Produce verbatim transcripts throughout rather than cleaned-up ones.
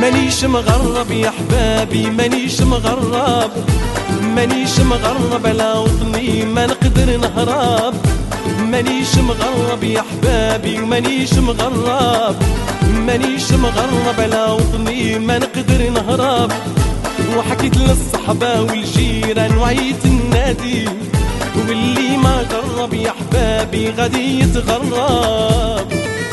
مانيش مغرب يا حبابي مانيش مغرب، مانيش مغرب على وطني ما نقدر نهرب. مانيش مغرب يا حبابي ومانيش مغرب، مانيش مغرب على وطني ما نقدر نهرب. وحكيت للصحبة والجيران وعيت النادي، واللي ما جرب يا حبابي غادي يتغرب.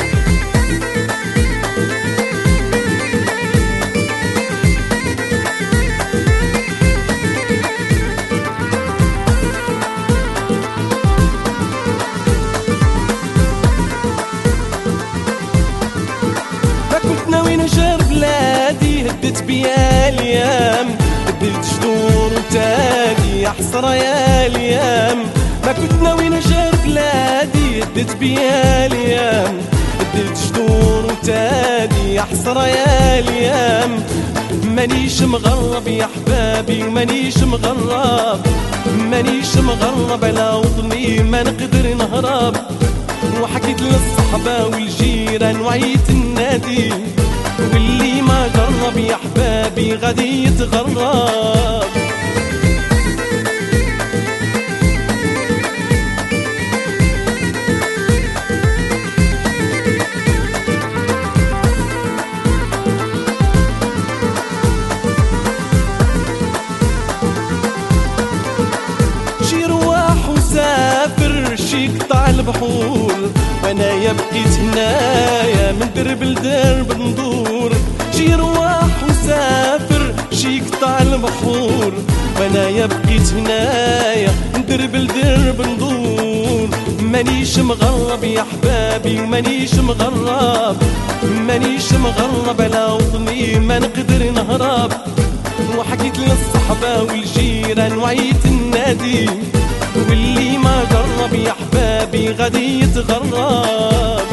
نجر بلادي هدت بيا الايام، بدلت جذور وتاني يا حسرة يا الايام. ما كنت ناوي نجر بلادي هدت بيا الايام، بدلت جذور وتاني يا حسرة يا الايام. مانيش مغرب يا حبابي ومانيش مغرب، مانيش مغرب على وطني ما نقدر نهرب. وحكيت للصحبة والجيران وعيت النادي، واللي ما جرب يا حبابي غادي يتغرب. شي رواح وسافر شي قطع البحور، وانا بقيت هنايا من درب لدرب ندور. شي رواح وسافر شي قطع البحور، وانا بقيت هنايا من درب لدرب ندور. مانيش مغرب يا حبابي ومانيش مغرب، مانيش مغرب على وطني ما نقدر نهرب. وحكيت للصحبة والجيران وعيت النادي، واللي ما جرب يا حبابي غادي يتغرب.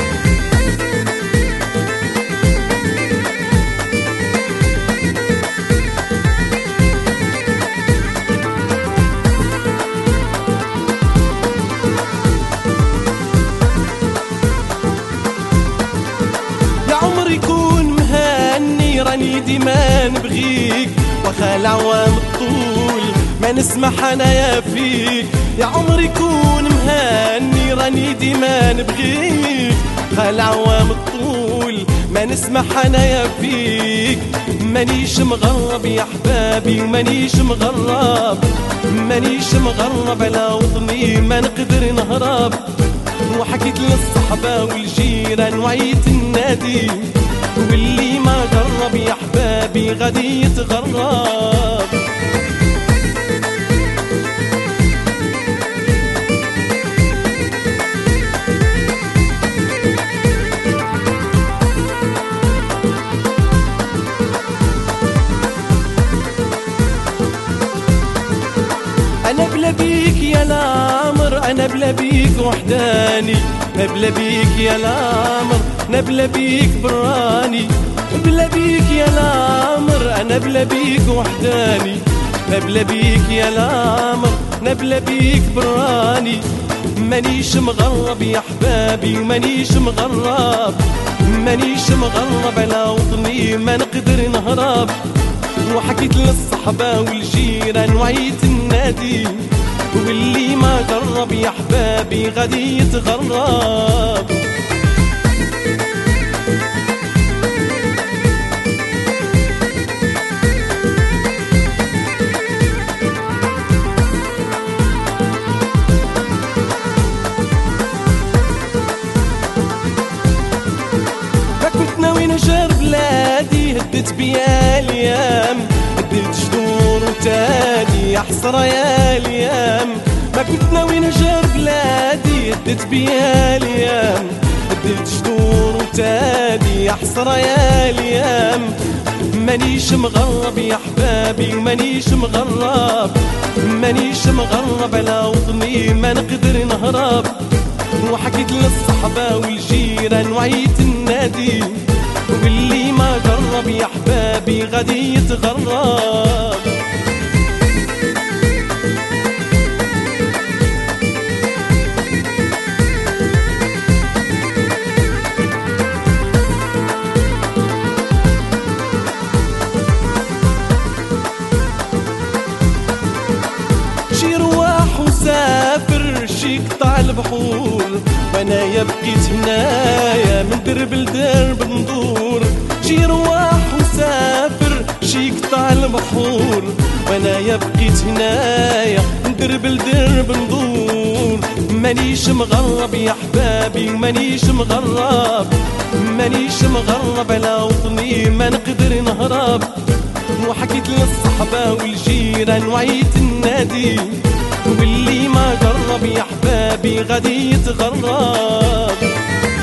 يا عمري كون مهني راني ديما نبغيك، واخا العوام الطول ما نسمح انايا فيك. يا عمري كون مهني راني ديما نبغيك، العوام الطول ما نسمح انايا فيك. مانيش مغرب يا حبابي ومانيش مغرب، مانيش مغرب على وطني ما نقدر نهرب. وحكيت للصحبة والجيران وعيت النادي، واللي ما جرب يا حبابي غادي يتغرب. أنا بلا بيك يا العمر، أنا بلا بيك وحداني، بلا بيك يا العمر، أنا بلا بيك براني. بلا بيك يا العمر أنا بلا بيك وحداني، بلا بيك يا العمر، أنا بلا بيك براني. مانيش مغرب يا حبابي ومانيش مغرب، مانيش مغرب على وطني ما نقدر نهرب. وحكيت للصحبة والجيران وعيت النادي، واللي ما جرب يا حبابي غادي يتغرب. ما كنت ناوي نجر بلادي هدت بيا الايام، بدلت جذور وتاني يا حسرة يا الايام. ما كنت ناوي نجر بلادي هدت بيا الايام، بدلت جذور وتاني يا حسرة يا الايام. مانيش مغرب يا حبابي ومانيش مغرب، مانيش مغرب على وطني ما نقدر نهرب. وحكيت للصحبة والجيران وعيت النادي، واللي ما جرب يا حبابي غادي يتغرب. وسافر شي قطع البحور، وانايا بقيت هنايا من درب لدرب ندور. شي رواح وسافر شي قطع البحور، وانايا بقيت هنايا من درب لدرب ندور. مانيش مغرب يا حبابي مانيش مغرب، مانيش مغرب على وطني ما نقدر نهرب. وحكيت للصحبة والجيران وعيت النادي، واللي ما جرب يا حبابي غادي يتغرب.